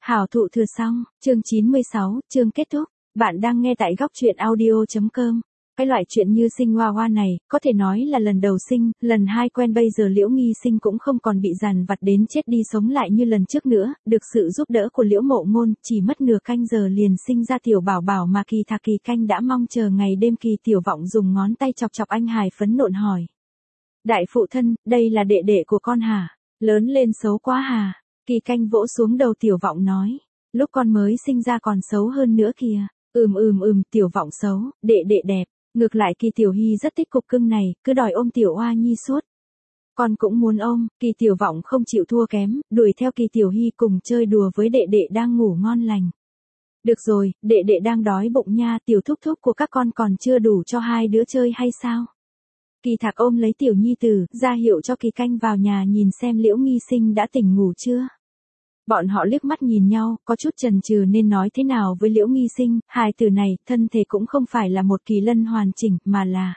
Hảo thụ thừa xong, chương 96, chương kết thúc. Bạn đang nghe tại góc truyện audio.com. Cái loại chuyện như sinh hoa hoa này, có thể nói là lần đầu sinh, lần hai quen bây giờ Liễu Nghi Sinh cũng không còn bị dằn vặt đến chết đi sống lại như lần trước nữa, được sự giúp đỡ của Liễu Mộ Ngôn, chỉ mất nửa canh giờ liền sinh ra tiểu bảo bảo mà Kỳ Thạc Kỳ Canh đã mong chờ ngày đêm. Kỳ Tiểu Vọng dùng ngón tay chọc chọc anh hài phấn nộn hỏi. Đại phụ thân, đây là đệ đệ của con hả? Lớn lên xấu quá hả? Kỳ Canh vỗ xuống đầu Tiểu Vọng nói. Lúc con mới sinh ra còn xấu hơn nữa kìa. Tiểu Vọng xấu, đệ đệ đẹp. Ngược lại Kỳ Tiểu Hy rất thích cục cưng này, cứ đòi ôm Tiểu Oa Nhi suốt. Con cũng muốn ôm. Kỳ Tiểu Vọng không chịu thua kém, đuổi theo Kỳ Tiểu Hy cùng chơi đùa với đệ đệ đang ngủ ngon lành. Được rồi, đệ đệ đang đói bụng nha, tiểu thúc thúc của các con còn chưa đủ cho hai đứa chơi hay sao? Kỳ Thạc ôm lấy Tiểu Nhi Tử, ra hiệu cho Kỳ Canh vào nhà nhìn xem Liễu Nghi Sinh đã tỉnh ngủ chưa. Bọn họ liếc mắt nhìn nhau, có chút chần chừ nên nói thế nào với Liễu Nghi Sinh, hài tử này, thân thể cũng không phải là một kỳ lân hoàn chỉnh, mà là...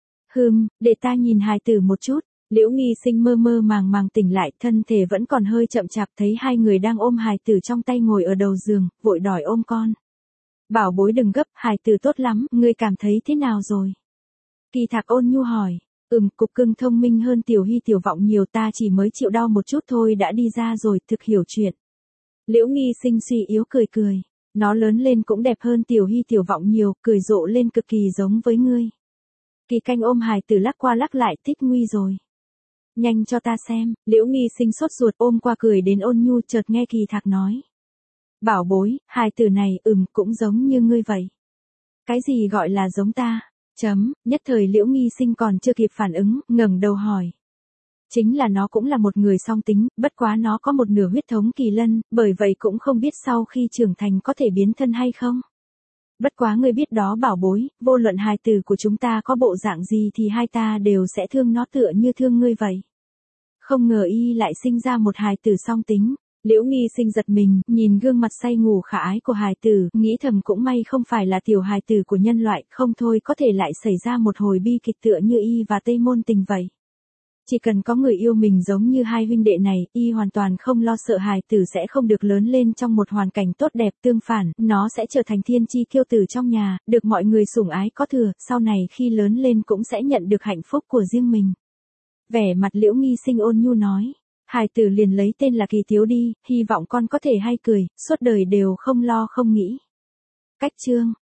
để ta nhìn hài tử một chút. Liễu Nghi Sinh mơ mơ màng màng tỉnh lại, thân thể vẫn còn hơi chậm chạp, thấy hai người đang ôm hài tử trong tay ngồi ở đầu giường, vội đòi ôm con. Bảo bối đừng gấp, hài tử tốt lắm, ngươi cảm thấy thế nào rồi? Kỳ Thạc ôn nhu hỏi. Cục cưng thông minh hơn Tiểu Hy Tiểu Vọng nhiều, ta chỉ mới chịu đau một chút thôi đã đi ra rồi, thực hiểu chuyện. Liễu Nghi Sinh suy yếu cười cười. Nó lớn lên cũng đẹp hơn Tiểu Hy Tiểu Vọng nhiều, cười rộ lên cực kỳ giống với ngươi. Kỳ Canh ôm hài tử lắc qua lắc lại, thích nguy rồi. Nhanh cho ta xem. Liễu Nghi Sinh sốt ruột ôm qua cười đến ôn nhu, chợt nghe Kỳ Thạc nói. Bảo bối, hài tử này, cũng giống như ngươi vậy. Cái gì gọi là giống ta? Nhất thời Liễu Nghi Sinh còn chưa kịp phản ứng, ngẩng đầu hỏi. Chính là nó cũng là một người song tính, bất quá nó có một nửa huyết thống kỳ lân, bởi vậy cũng không biết sau khi trưởng thành có thể biến thân hay không. Bất quá ngươi biết đó bảo bối, vô luận hài tử của chúng ta có bộ dạng gì thì hai ta đều sẽ thương nó tựa như thương ngươi vậy. Không ngờ y lại sinh ra một hài tử song tính. Liễu Nghi Sinh giật mình, nhìn gương mặt say ngủ khả ái của hài tử, nghĩ thầm cũng may không phải là tiểu hài tử của nhân loại, không thôi có thể lại xảy ra một hồi bi kịch tựa như y và Tây Môn Tình vậy. Chỉ cần có người yêu mình giống như hai huynh đệ này, y hoàn toàn không lo sợ hài tử sẽ không được lớn lên trong một hoàn cảnh tốt đẹp, tương phản, nó sẽ trở thành thiên chi kiêu tử trong nhà, được mọi người sủng ái có thừa, sau này khi lớn lên cũng sẽ nhận được hạnh phúc của riêng mình. Vẻ mặt Liễu Nghi Sinh ôn nhu nói. Hài tử liền lấy tên là Kỳ Thiếu đi, hy vọng con có thể hay cười, suốt đời đều không lo không nghĩ. Cách chương